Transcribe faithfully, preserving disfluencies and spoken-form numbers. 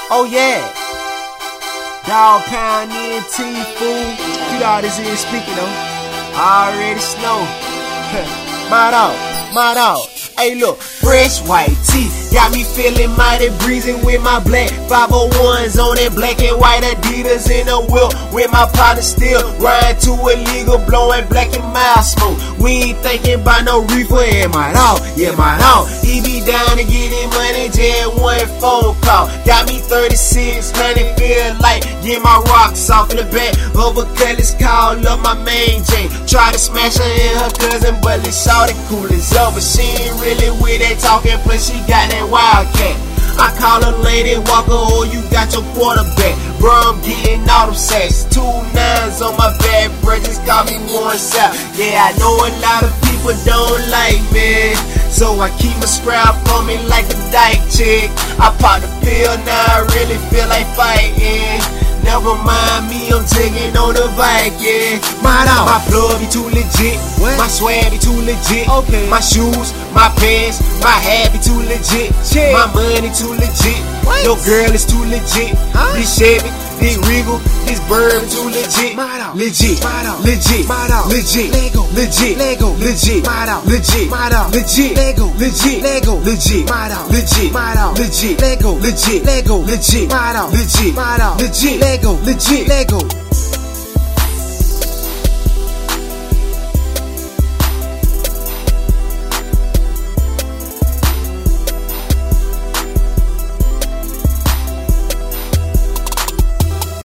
Oh yeah. Dog Pound N T, fool. You know how this is speaking though. I already know. My dog, my dog. Hey look, fresh white tee got me feeling mighty breezy with my black five oh ones on that black and white Adidas in a wheel with my partner still riding to illegal, blowing black and mild smoke. We ain't thinking about no reefer. Yeah, my dog, yeah, my dog. He be down to get his money, just one phone call. Got me thirty-six hundred, feel like get my rocks off in the back of a cutlass, call up my main J. Try to smash her and her cousin, but it's shorty cool as up, but she ain't really with that talking, plus she got that wildcat. I call her Lady Walker, or you got your quarterback. Bro, I'm getting all them sacks. Two nines on my back, bro, just call me one south. Yeah, I know a lot of people don't like me, so I keep my scrap on me like a dyke chick. I pop the pill, now I really feel like fighting. Never mind me, I'm taking on the Viking. My dog, my plug be too legit. What? My swag be too legit. Okay. My shoes, my pants, my hat be too legit. Shit. My money too legit. What? Your girl is too legit. Huh? This Chevy, this Regal, this Bird too legit. My dog, legit. My dog, legit. My dog, legit. Lego, legit. Lego, legit. My dog, legit. My dog, legit. Lego, legit. Lego, legit. My dog, legit. My dog, legit. Lego, legit. Lego, legit. My dog, legit. My dog, legit. Lego, legit. Lego.